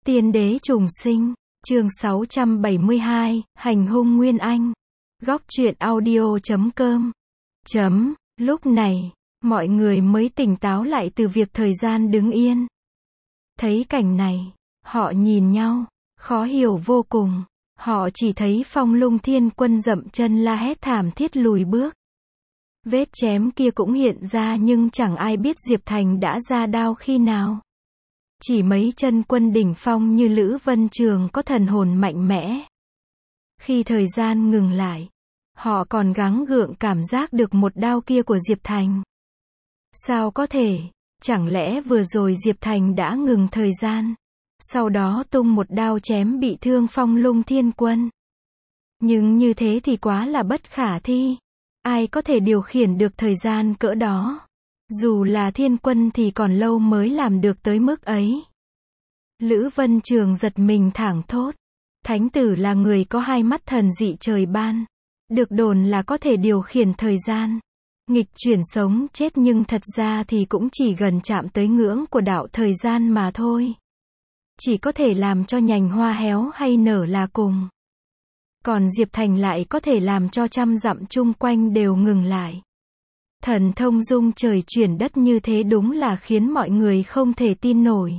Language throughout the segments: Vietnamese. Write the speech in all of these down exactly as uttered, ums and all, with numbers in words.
Tiên đế trùng sinh, chương sáu trăm bảy mươi hai, hành hung Nguyên Anh. Góc truyện audio chấm com. Chấm, lúc này, mọi người mới tỉnh táo lại từ việc thời gian đứng yên. Thấy cảnh này, họ nhìn nhau, khó hiểu vô cùng. Họ chỉ thấy Phong Lung Thiên Quân dậm chân la hét thảm thiết lùi bước. Vết chém kia cũng hiện ra nhưng chẳng ai biết Diệp Thành đã ra đao khi nào. Chỉ mấy chân quân đỉnh phong như Lữ Vân Trường có thần hồn mạnh mẽ. Khi thời gian ngừng lại, họ còn gắng gượng cảm giác được một đao kia của Diệp Thành. Sao có thể? Chẳng lẽ vừa rồi Diệp Thành đã ngừng thời gian, sau đó tung một đao chém bị thương Phong Lung Thiên Quân? Nhưng như thế thì quá là bất khả thi. Ai có thể điều khiển được thời gian cỡ đó? Dù là thiên quân thì còn lâu mới làm được tới mức ấy. Lữ Vân Trường giật mình thảng thốt. Thánh tử là người có hai mắt thần dị trời ban. Được đồn là có thể điều khiển thời gian, nghịch chuyển sống chết, nhưng thật ra thì cũng chỉ gần chạm tới ngưỡng của đạo thời gian mà thôi. Chỉ có thể làm cho nhành hoa héo hay nở là cùng. Còn Diệp Thành lại có thể làm cho trăm dặm chung quanh đều ngừng lại. Thần thông dung trời chuyển đất như thế đúng là khiến mọi người không thể tin nổi.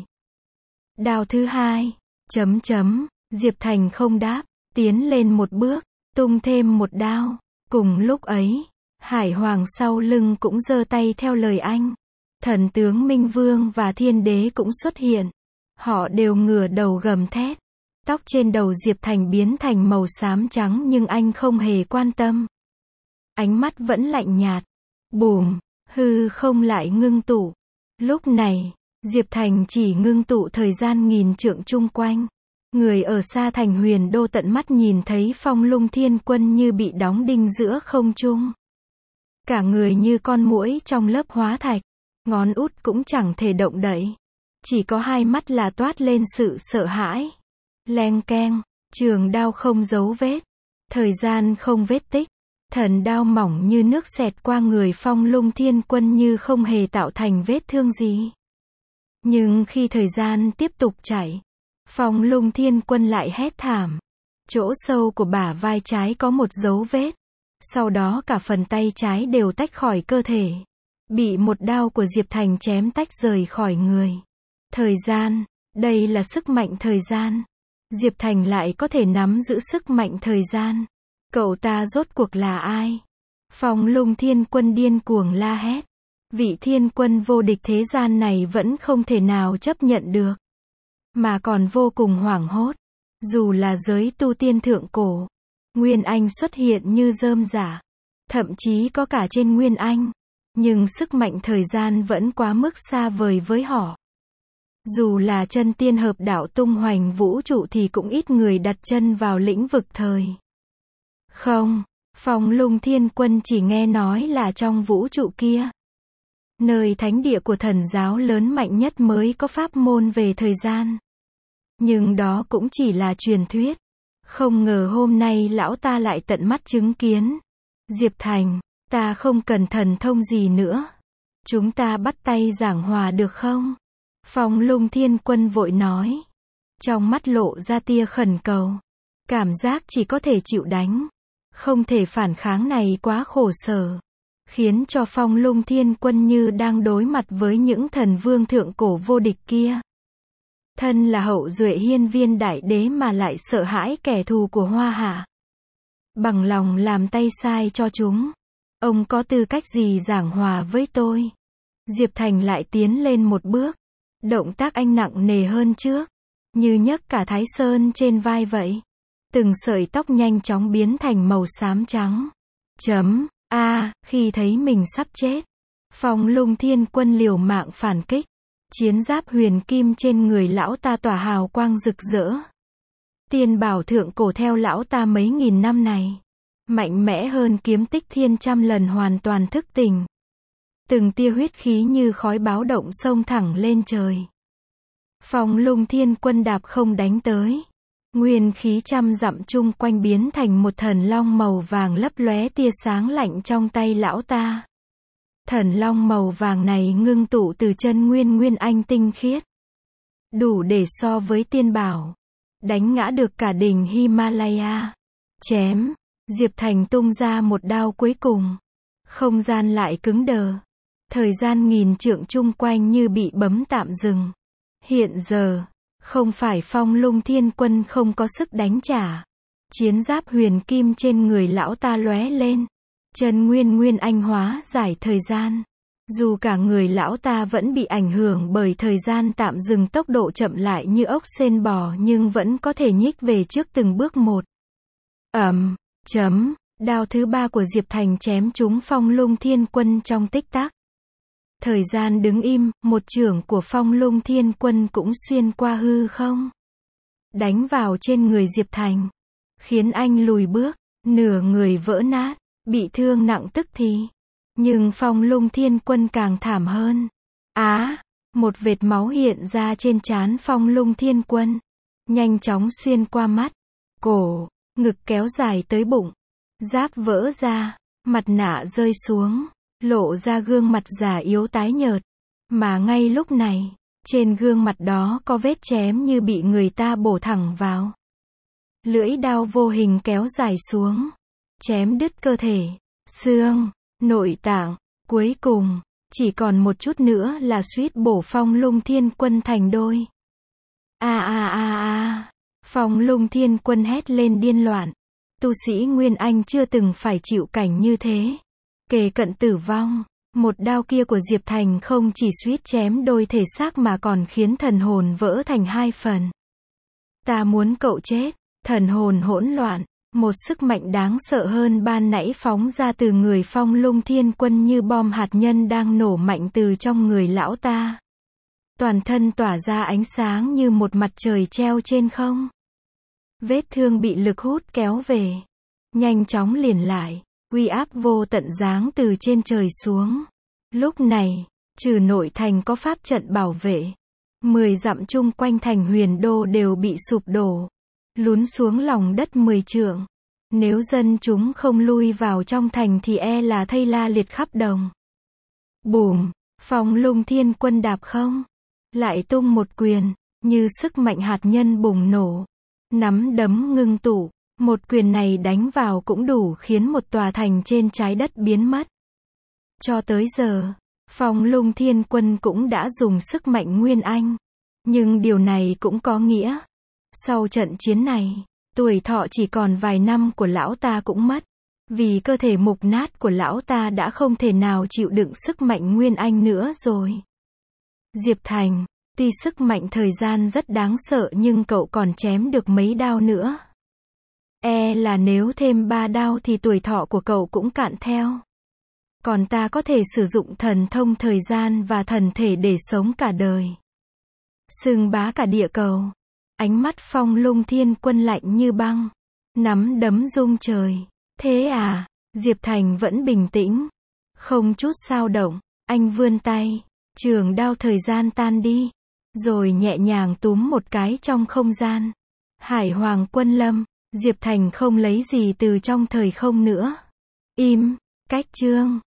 Đao thứ hai, chấm chấm, Diệp Thành không đáp, tiến lên một bước, tung thêm một đao. Cùng lúc ấy, Hải Hoàng sau lưng cũng giơ tay theo lời anh. Thần tướng Minh Vương và Thiên Đế cũng xuất hiện. Họ đều ngửa đầu gầm thét. Tóc trên đầu Diệp Thành biến thành màu xám trắng nhưng anh không hề quan tâm. Ánh mắt vẫn lạnh nhạt. Bùm, hư không lại ngưng tụ. Lúc này, Diệp Thành chỉ ngưng tụ thời gian nghìn trượng chung quanh. Người ở xa Thành Huyền Đô tận mắt nhìn thấy Phong Lung Thiên Quân như bị đóng đinh giữa không trung. Cả người như con muỗi trong lớp hóa thạch, ngón út cũng chẳng thể động đậy. Chỉ có hai mắt là toát lên sự sợ hãi. Leng keng, trường đao không dấu vết, thời gian không vết tích. Thần đao mỏng như nước xẹt qua người Phong Lung Thiên Quân như không hề tạo thành vết thương gì. Nhưng khi thời gian tiếp tục chảy, Phong Lung Thiên Quân lại hét thảm. Chỗ sâu của bả vai trái có một dấu vết. Sau đó cả phần tay trái đều tách khỏi cơ thể. Bị một đao của Diệp Thành chém tách rời khỏi người. Thời gian, đây là sức mạnh thời gian. Diệp Thành lại có thể nắm giữ sức mạnh thời gian. Cậu ta rốt cuộc là ai? Phong Lung Thiên Quân điên cuồng la hét. Vị thiên quân vô địch thế gian này vẫn không thể nào chấp nhận được. Mà còn vô cùng hoảng hốt. Dù là giới tu tiên thượng cổ, Nguyên Anh xuất hiện như rơm rả. Thậm chí có cả trên Nguyên Anh. Nhưng sức mạnh thời gian vẫn quá mức xa vời với họ. Dù là chân tiên hợp đạo tung hoành vũ trụ thì cũng ít người đặt chân vào lĩnh vực thời. Không, Phong Lung Thiên Quân chỉ nghe nói là trong vũ trụ kia, nơi thánh địa của thần giáo lớn mạnh nhất mới có pháp môn về thời gian. Nhưng đó cũng chỉ là truyền thuyết. Không ngờ hôm nay lão ta lại tận mắt chứng kiến. Diệp Thành, ta không cần thần thông gì nữa. Chúng ta bắt tay giảng hòa được không? Phong Lung Thiên Quân vội nói. Trong mắt lộ ra tia khẩn cầu. Cảm giác chỉ có thể chịu đánh. Không thể phản kháng này quá khổ sở. Khiến cho Phong Lung Thiên Quân như đang đối mặt với những thần vương thượng cổ vô địch kia. Thân là hậu duệ hiên viên đại đế mà lại sợ hãi kẻ thù của Hoa Hạ. Bằng lòng làm tay sai cho chúng. Ông có tư cách gì giảng hòa với tôi? Diệp Thành lại tiến lên một bước. Động tác anh nặng nề hơn trước. Như nhấc cả Thái Sơn trên vai vậy. Từng sợi tóc nhanh chóng biến thành màu xám trắng. Chấm, a à, khi thấy mình sắp chết, Phong Lung Thiên Quân liều mạng phản kích. Chiến giáp huyền kim trên người lão ta tỏa hào quang rực rỡ. Tiên bảo thượng cổ theo lão ta mấy nghìn năm này. Mạnh mẽ hơn kiếm tích thiên trăm lần hoàn toàn thức tỉnh. Từng tia huyết khí như khói báo động xông thẳng lên trời. Phong Lung Thiên Quân đạp không đánh tới. Nguyên khí trăm dặm chung quanh biến thành một thần long màu vàng lấp lóe tia sáng lạnh trong tay lão ta. Thần long màu vàng này ngưng tụ từ chân nguyên Nguyên Anh tinh khiết. đủ để so với tiên bảo, đánh ngã được cả đỉnh Himalaya. Chém, Diệp Thành tung ra một đao cuối cùng. Không gian lại cứng đờ. Thời gian nghìn trượng chung quanh như bị bấm tạm dừng. Hiện giờ, không phải Phong Lung Thiên Quân không có sức đánh trả. Chiến giáp huyền kim trên người lão ta lóe lên. Chân nguyên nguyên anh hóa giải thời gian. Dù cả người lão ta vẫn bị ảnh hưởng bởi thời gian tạm dừng, tốc độ chậm lại như ốc sên bò, nhưng vẫn có thể nhích về trước từng bước một. Ầm, chấm, đao thứ ba của Diệp Thành chém trúng Phong Lung Thiên Quân trong tích tắc. Thời gian đứng im, một chưởng của Phong Lung Thiên Quân cũng xuyên qua hư không, đánh vào trên người Diệp Thành, khiến anh lùi bước, nửa người vỡ nát, bị thương nặng tức thì. Nhưng Phong Lung Thiên Quân càng thảm hơn. Á, một vệt máu hiện ra trên trán Phong Lung Thiên Quân, nhanh chóng xuyên qua mắt, cổ, ngực kéo dài tới bụng. Giáp vỡ ra, mặt nạ rơi xuống, lộ ra gương mặt già yếu tái nhợt. Mà ngay lúc này, trên gương mặt đó có vết chém như bị người ta bổ thẳng vào. Lưỡi đao vô hình kéo dài xuống, chém đứt cơ thể, xương, nội tạng. Cuối cùng, chỉ còn một chút nữa là suýt bổ Phong Lung Thiên Quân thành đôi. A a a a, Phong Lung Thiên Quân hét lên điên loạn. Tu sĩ Nguyên Anh chưa từng phải chịu cảnh như thế, kề cận tử vong. Một đao kia của Diệp Thành không chỉ suýt chém đôi thể xác mà còn khiến thần hồn vỡ thành hai phần. Ta muốn cậu chết. Thần hồn hỗn loạn, một sức mạnh đáng sợ hơn ban nãy phóng ra từ người Phong Lung Thiên Quân như bom hạt nhân đang nổ mạnh từ trong người lão ta. Toàn thân tỏa ra ánh sáng như một mặt trời treo trên không. Vết thương bị lực hút kéo về, nhanh chóng liền lại, uy áp vô tận giáng từ trên trời xuống. Lúc này, trừ nội thành có pháp trận bảo vệ, mười dặm chung quanh thành Huyền Đô đều bị sụp đổ, lún xuống lòng đất mười trượng. Nếu dân chúng không lui vào trong thành thì e là thây la liệt khắp đồng. Bùm, Phong Lung Thiên Quân đạp không, lại tung một quyền, như sức mạnh hạt nhân bùng nổ. Nắm đấm ngưng tụ, một quyền này đánh vào cũng đủ khiến một tòa thành trên trái đất biến mất. Cho tới giờ, Phong Lung Thiên Quân cũng đã dùng sức mạnh Nguyên Anh. Nhưng điều này cũng có nghĩa, sau trận chiến này, tuổi thọ chỉ còn vài năm của lão ta cũng mất. Vì cơ thể mục nát của lão ta đã không thể nào chịu đựng sức mạnh Nguyên Anh nữa rồi. Diệp Thành, tuy sức mạnh thời gian rất đáng sợ nhưng cậu còn chém được mấy đao nữa. E là nếu thêm ba đao thì tuổi thọ của cậu cũng cạn theo. Còn ta có thể sử dụng thần thông thời gian và thần thể để sống cả đời, xưng bá cả địa cầu. Ánh mắt Phong Lung Thiên Quân lạnh như băng, nắm đấm rung trời. Thế à? Diệp Thành vẫn bình tĩnh, không chút xao động. Anh vươn tay, trường đao thời gian tan đi, rồi nhẹ nhàng túm một cái trong không gian. Hải Hoàng Quân Lâm, Diệp Thành không lấy gì từ trong thời không nữa. Im, cách chương.